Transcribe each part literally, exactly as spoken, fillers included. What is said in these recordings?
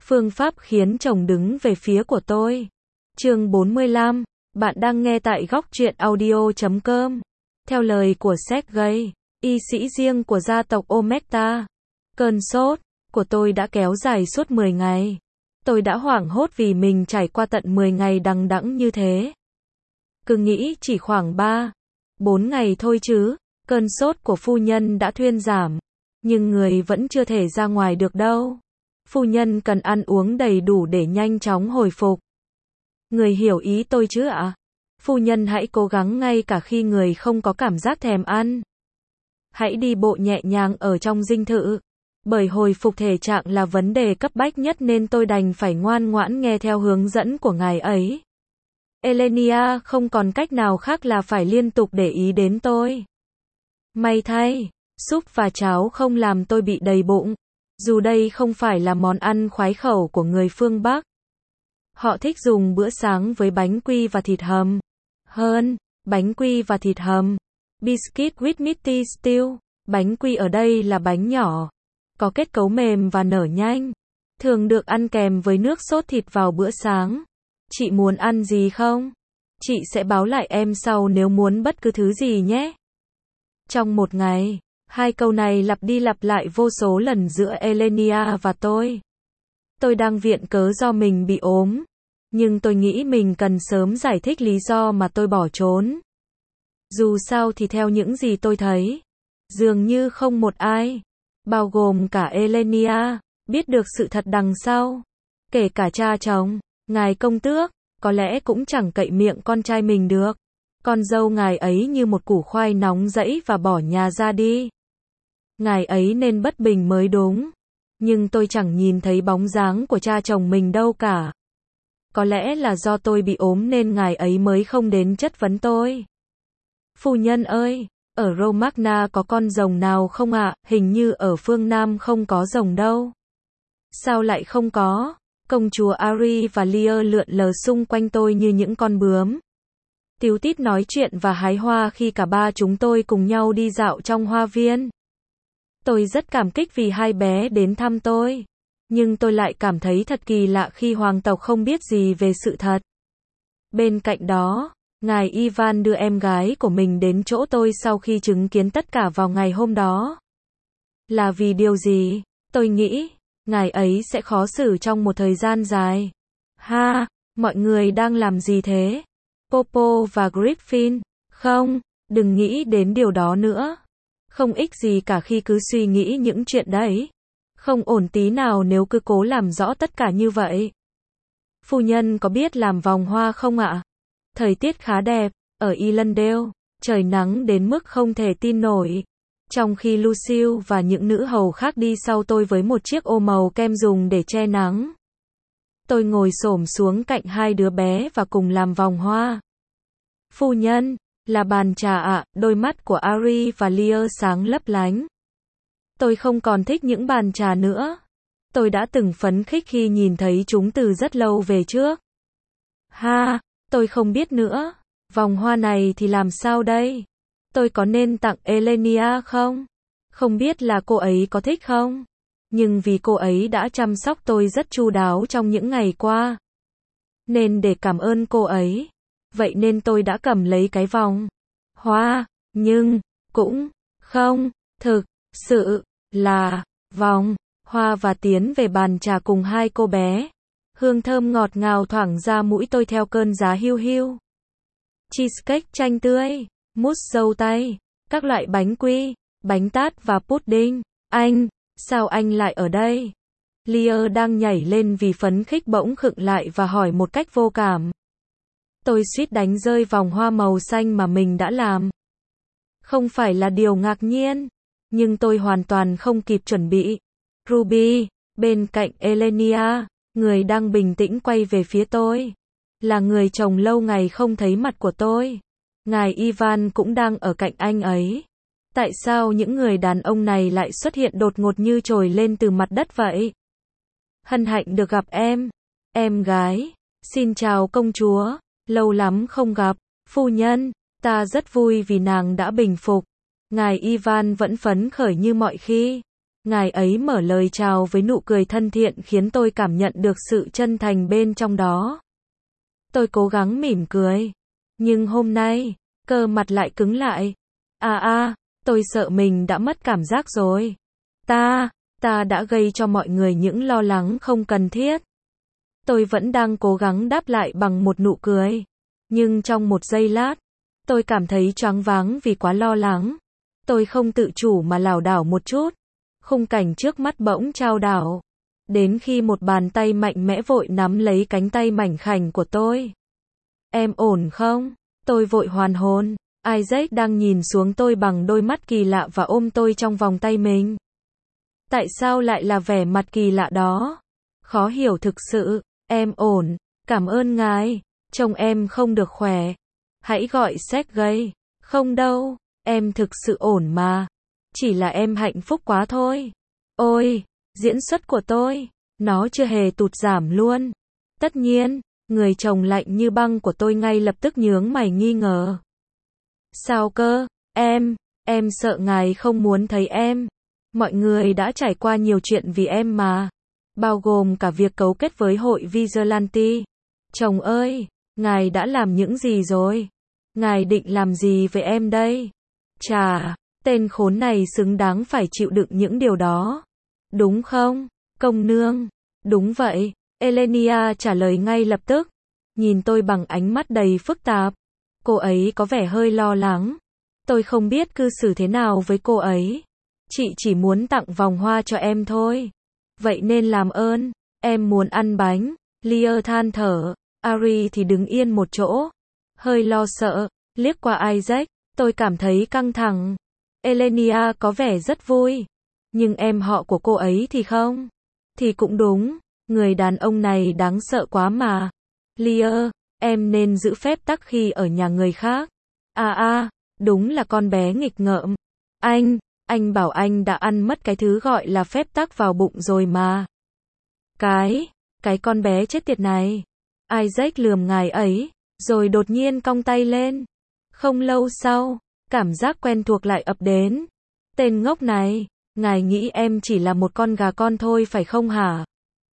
Phương pháp khiến chồng đứng về phía của tôi. Chương bốn mươi lăm, bạn đang nghe tại góc truyện audio chấm com. Theo lời của Sergei, y sĩ riêng của gia tộc Omekta, cơn sốt của tôi đã kéo dài suốt mười ngày. Tôi đã hoảng hốt vì mình trải qua tận mười ngày đằng đẵng như thế. Cứ nghĩ chỉ khoảng ba, bốn ngày thôi chứ, cơn sốt của phu nhân đã thuyên giảm, nhưng người vẫn chưa thể ra ngoài được đâu. Phu nhân cần ăn uống đầy đủ để nhanh chóng hồi phục. Người hiểu ý tôi chứ ạ? Phu nhân hãy cố gắng ngay cả khi người không có cảm giác thèm ăn. Hãy đi bộ nhẹ nhàng ở trong dinh thự. Bởi hồi phục thể trạng là vấn đề cấp bách nhất nên tôi đành phải ngoan ngoãn nghe theo hướng dẫn của ngài ấy. Elenia không còn cách nào khác là phải liên tục để ý đến tôi. May thay, súp và cháo không làm tôi bị đầy bụng. Dù đây không phải là món ăn khoái khẩu của người phương Bắc. Họ thích dùng bữa sáng với bánh quy và thịt hầm. Hơn, bánh quy và thịt hầm. Biscuit with meaty stew. Bánh quy ở đây là bánh nhỏ. Có kết cấu mềm và nở nhanh. Thường được ăn kèm với nước sốt thịt vào bữa sáng. Chị muốn ăn gì không? Chị sẽ báo lại em sau nếu muốn bất cứ thứ gì nhé. Trong một ngày, hai câu này lặp đi lặp lại vô số lần giữa Elenia và tôi. Tôi đang viện cớ do mình bị ốm. Nhưng tôi nghĩ mình cần sớm giải thích lý do mà tôi bỏ trốn. Dù sao thì theo những gì tôi thấy, dường như không một ai, bao gồm cả Elenia, biết được sự thật đằng sau. Kể cả cha chồng, ngài công tước, có lẽ cũng chẳng cậy miệng con trai mình được. Con dâu ngài ấy như một củ khoai nóng rẫy và bỏ nhà ra đi. Ngài ấy nên bất bình mới đúng. Nhưng tôi chẳng nhìn thấy bóng dáng của cha chồng mình đâu cả. Có lẽ là do tôi bị ốm nên ngài ấy mới không đến chất vấn tôi. Phu nhân ơi, ở Romagna có con rồng nào không ạ? Hình như ở phương Nam không có rồng đâu. Sao lại không có? Công chúa Ari và Lear lượn lờ xung quanh tôi như những con bướm. Tíu tít nói chuyện và hái hoa khi cả ba chúng tôi cùng nhau đi dạo trong hoa viên. Tôi rất cảm kích vì hai bé đến thăm tôi. Nhưng tôi lại cảm thấy thật kỳ lạ khi hoàng tộc không biết gì về sự thật. Bên cạnh đó, ngài Ivan đưa em gái của mình đến chỗ tôi sau khi chứng kiến tất cả vào ngày hôm đó. Là vì điều gì? Tôi nghĩ, ngài ấy sẽ khó xử trong một thời gian dài. Ha, mọi người đang làm gì thế? Popo và Griffin, không, đừng nghĩ đến điều đó nữa. Không ích gì cả khi cứ suy nghĩ những chuyện đấy. Không ổn tí nào nếu cứ cố làm rõ tất cả như vậy. Phu nhân có biết làm vòng hoa không ạ? Thời tiết khá đẹp, ở Elandale, trời nắng đến mức không thể tin nổi. Trong khi Lucille và những nữ hầu khác đi sau tôi với một chiếc ô màu kem dùng để che nắng. Tôi ngồi xổm xuống cạnh hai đứa bé và cùng làm vòng hoa. Phu nhân, là bàn trà ạ, đôi mắt của Ari và Lear sáng lấp lánh. Tôi không còn thích những bàn trà nữa. Tôi đã từng phấn khích khi nhìn thấy chúng từ rất lâu về trước. Ha, tôi không biết nữa. Vòng hoa này thì làm sao đây? Tôi có nên tặng Elenia không? Không biết là cô ấy có thích không? Nhưng vì cô ấy đã chăm sóc tôi rất chu đáo trong những ngày qua. Nên để cảm ơn cô ấy. Vậy nên tôi đã cầm lấy cái vòng hoa, nhưng cũng không thực sự là vòng hoa và tiến về bàn trà cùng hai cô bé. Hương thơm ngọt ngào thoảng ra mũi tôi theo cơn giá hiu hiu. Cheesecake chanh tươi, mousse dâu tây, các loại bánh quy, bánh tart và pudding. Anh, sao anh lại ở đây? Lear đang nhảy lên vì phấn khích bỗng khựng lại và hỏi một cách vô cảm. Tôi suýt đánh rơi vòng hoa màu xanh mà mình đã làm. Không phải là điều ngạc nhiên, nhưng tôi hoàn toàn không kịp chuẩn bị. Ruby, bên cạnh Elenia, người đang bình tĩnh quay về phía tôi, là người chồng lâu ngày không thấy mặt của tôi. Ngài Ivan cũng đang ở cạnh anh ấy. Tại sao những người đàn ông này lại xuất hiện đột ngột như trồi lên từ mặt đất vậy? Hân hạnh được gặp em, em gái. Xin chào công chúa, lâu lắm không gặp. Phu nhân, ta rất vui vì nàng đã bình phục. Ngài Ivan vẫn phấn khởi như mọi khi. Ngài ấy mở lời chào với nụ cười thân thiện khiến tôi cảm nhận được sự chân thành bên trong đó. Tôi cố gắng mỉm cười. Nhưng hôm nay, cơ mặt lại cứng lại. À à, tôi sợ mình đã mất cảm giác rồi. Ta, ta đã gây cho mọi người những lo lắng không cần thiết. Tôi vẫn đang cố gắng đáp lại bằng một nụ cười. Nhưng trong một giây lát, tôi cảm thấy choáng váng vì quá lo lắng. Tôi không tự chủ mà lảo đảo một chút. Khung cảnh trước mắt bỗng chao đảo. Đến khi một bàn tay mạnh mẽ vội nắm lấy cánh tay mảnh khảnh của tôi. Em ổn không? Tôi vội hoàn hồn. Isaac đang nhìn xuống tôi bằng đôi mắt kỳ lạ và ôm tôi trong vòng tay mình. Tại sao lại là vẻ mặt kỳ lạ đó? Khó hiểu thực sự. Em ổn. Cảm ơn ngài. Trông em không được khỏe. Hãy gọi Sergei. Không đâu. Em thực sự ổn mà. Chỉ là em hạnh phúc quá thôi. Ôi, diễn xuất của tôi. Nó chưa hề tụt giảm luôn. Tất nhiên, người chồng lạnh như băng của tôi ngay lập tức nhướng mày nghi ngờ. Sao cơ? Em, em sợ ngài không muốn thấy em. Mọi người đã trải qua nhiều chuyện vì em mà. Bao gồm cả việc cấu kết với hội Vigilante. Chồng ơi, ngài đã làm những gì rồi? Ngài định làm gì với em đây? Chà, tên khốn này xứng đáng phải chịu đựng những điều đó. Đúng không, công nương? Đúng vậy, Elenia trả lời ngay lập tức. Nhìn tôi bằng ánh mắt đầy phức tạp. Cô ấy có vẻ hơi lo lắng. Tôi không biết cư xử thế nào với cô ấy. Chị chỉ muốn tặng vòng hoa cho em thôi. Vậy nên làm ơn, em muốn ăn bánh. Lear than thở. Ari thì đứng yên một chỗ. Hơi lo sợ, liếc qua Isaac, tôi cảm thấy căng thẳng. Elenia có vẻ rất vui. Nhưng em họ của cô ấy thì không. Thì cũng đúng, người đàn ông này đáng sợ quá mà. Lear, em nên giữ phép tắc khi ở nhà người khác. À à, đúng là con bé nghịch ngợm. Anh, anh bảo anh đã ăn mất cái thứ gọi là phép tắc vào bụng rồi mà. Cái, cái con bé chết tiệt này. Isaac lườm ngài ấy, rồi đột nhiên cong tay lên. Không lâu sau, cảm giác quen thuộc lại ập đến. Tên ngốc này, ngài nghĩ em chỉ là một con gà con thôi phải không hả?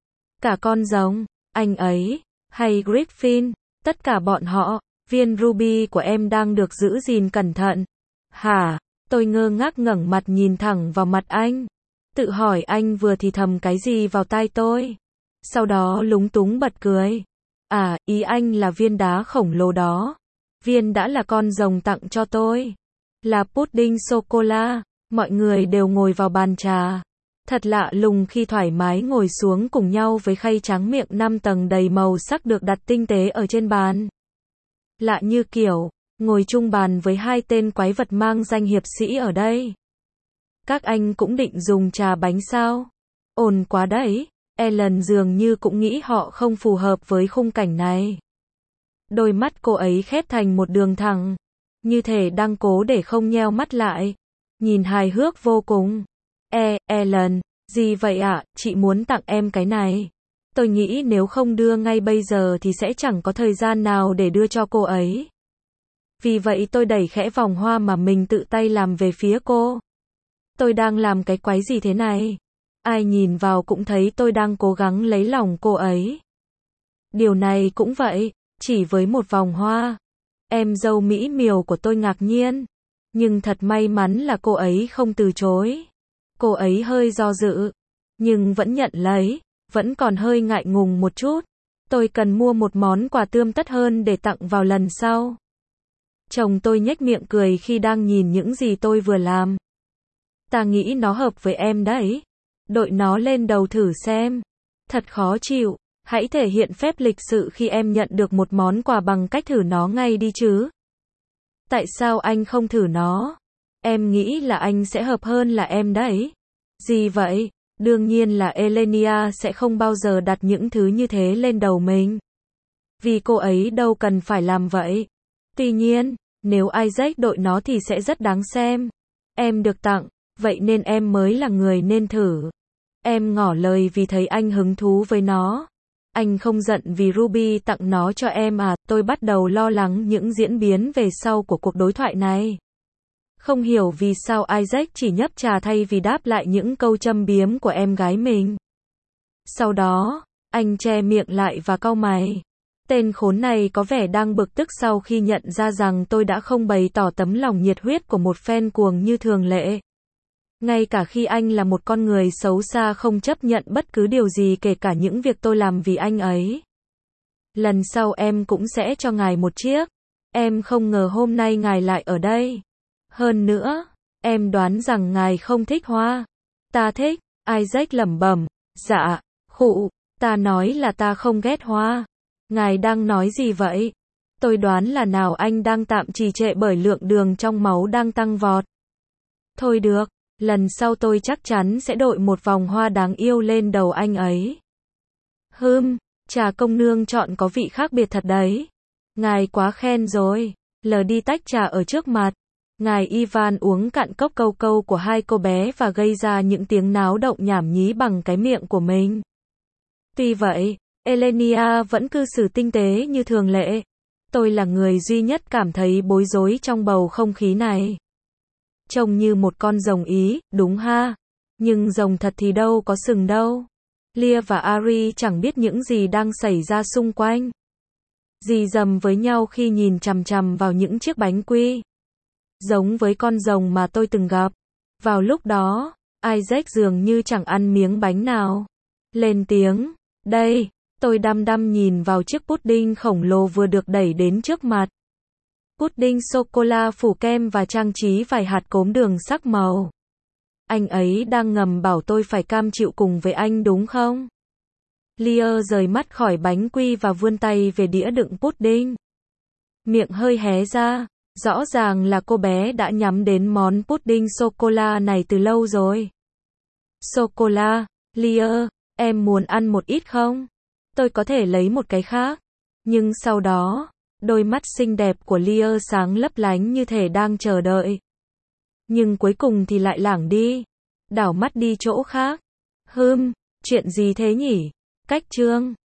Cả con rồng, anh ấy, hay Griffin, tất cả bọn họ, viên ruby của em đang được giữ gìn cẩn thận. Hả? Tôi ngơ ngác ngẩng mặt nhìn thẳng vào mặt anh. Tự hỏi anh vừa thì thầm cái gì vào tai tôi. Sau đó lúng túng bật cười. À, ý anh là viên đá khổng lồ đó. Viên đã là con rồng tặng cho tôi. Là pudding sô-cô-la. Mọi người đều ngồi vào bàn trà. Thật lạ lùng khi thoải mái ngồi xuống cùng nhau với khay tráng miệng năm tầng đầy màu sắc được đặt tinh tế ở trên bàn. Lạ như kiểu, ngồi chung bàn với hai tên quái vật mang danh hiệp sĩ ở đây. Các anh cũng định dùng trà bánh sao? Ồn quá đấy. Ellen dường như cũng nghĩ họ không phù hợp với khung cảnh này. Đôi mắt cô ấy khép thành một đường thẳng, như thể đang cố để không nheo mắt lại. Nhìn hài hước vô cùng. E, Ellen, gì vậy ạ, à? Chị muốn tặng em cái này. Tôi nghĩ nếu không đưa ngay bây giờ thì sẽ chẳng có thời gian nào để đưa cho cô ấy. Vì vậy tôi đẩy khẽ vòng hoa mà mình tự tay làm về phía cô. Tôi đang làm cái quái gì thế này? Ai nhìn vào cũng thấy tôi đang cố gắng lấy lòng cô ấy. Điều này cũng vậy, chỉ với một vòng hoa. Em dâu mỹ miều của tôi ngạc nhiên. Nhưng thật may mắn là cô ấy không từ chối. Cô ấy hơi do dự, nhưng vẫn nhận lấy, vẫn còn hơi ngại ngùng một chút. Tôi cần mua một món quà tươm tất hơn để tặng vào lần sau. Chồng tôi nhếch miệng cười khi đang nhìn những gì tôi vừa làm. Ta nghĩ nó hợp với em đấy. Đội nó lên đầu thử xem. Thật khó chịu, hãy thể hiện phép lịch sự khi em nhận được một món quà bằng cách thử nó ngay đi chứ. Tại sao anh không thử nó? Em nghĩ là anh sẽ hợp hơn là em đấy. Gì vậy? Đương nhiên là Elenia sẽ không bao giờ đặt những thứ như thế lên đầu mình. Vì cô ấy đâu cần phải làm vậy. Tuy nhiên, nếu Isaac đội nó thì sẽ rất đáng xem. Em được tặng, vậy nên em mới là người nên thử. Em ngỏ lời vì thấy anh hứng thú với nó. Anh không giận vì Ruby tặng nó cho em à? Tôi bắt đầu lo lắng những diễn biến về sau của cuộc đối thoại này. Không hiểu vì sao Isaac chỉ nhấp trà thay vì đáp lại những câu châm biếm của em gái mình. Sau đó, anh che miệng lại và cau mày. Tên khốn này có vẻ đang bực tức sau khi nhận ra rằng tôi đã không bày tỏ tấm lòng nhiệt huyết của một fan cuồng như thường lệ. Ngay cả khi anh là một con người xấu xa không chấp nhận bất cứ điều gì kể cả những việc tôi làm vì anh ấy. Lần sau em cũng sẽ cho ngài một chiếc. Em không ngờ hôm nay ngài lại ở đây. Hơn nữa, em đoán rằng ngài không thích hoa. Ta thích, Isaac lẩm bẩm. Dạ, khụ, ta nói là ta không ghét hoa. Ngài đang nói gì vậy? Tôi đoán là nào anh đang tạm trì trệ bởi lượng đường trong máu đang tăng vọt. Thôi được, lần sau tôi chắc chắn sẽ đội một vòng hoa đáng yêu lên đầu anh ấy. Hừm, trà công nương chọn có vị khác biệt thật đấy. Ngài quá khen rồi. Lờ đi tách trà ở trước mặt. Ngài Ivan uống cạn cốc câu câu của hai cô bé và gây ra những tiếng náo động nhảm nhí bằng cái miệng của mình. Tuy vậy, Elenia vẫn cư xử tinh tế như thường lệ. Tôi là người duy nhất cảm thấy bối rối trong bầu không khí này. Trông như một con rồng Ý, đúng ha? Nhưng rồng thật thì đâu có sừng đâu. Lia và Ari chẳng biết những gì đang xảy ra xung quanh. Dì dầm với nhau khi nhìn chằm chằm vào những chiếc bánh quy. Giống với con rồng mà tôi từng gặp. Vào lúc đó, Isaac dường như chẳng ăn miếng bánh nào. Lên tiếng, đây, tôi đăm đăm nhìn vào chiếc pudding khổng lồ vừa được đẩy đến trước mặt. Pudding sô-cô-la phủ kem và trang trí vài hạt cốm đường sắc màu. Anh ấy đang ngầm bảo tôi phải cam chịu cùng với anh đúng không? Lia rời mắt khỏi bánh quy và vươn tay về đĩa đựng pudding. Miệng hơi hé ra, rõ ràng là cô bé đã nhắm đến món pudding sô-cô-la này từ lâu rồi. Sô-cô-la, Lia, em muốn ăn một ít không? Tôi có thể lấy một cái khác. Nhưng sau đó, đôi mắt xinh đẹp của Lia sáng lấp lánh như thể đang chờ đợi. Nhưng cuối cùng thì lại lảng đi. Đảo mắt đi chỗ khác. Hừm, chuyện gì thế nhỉ? Cách chương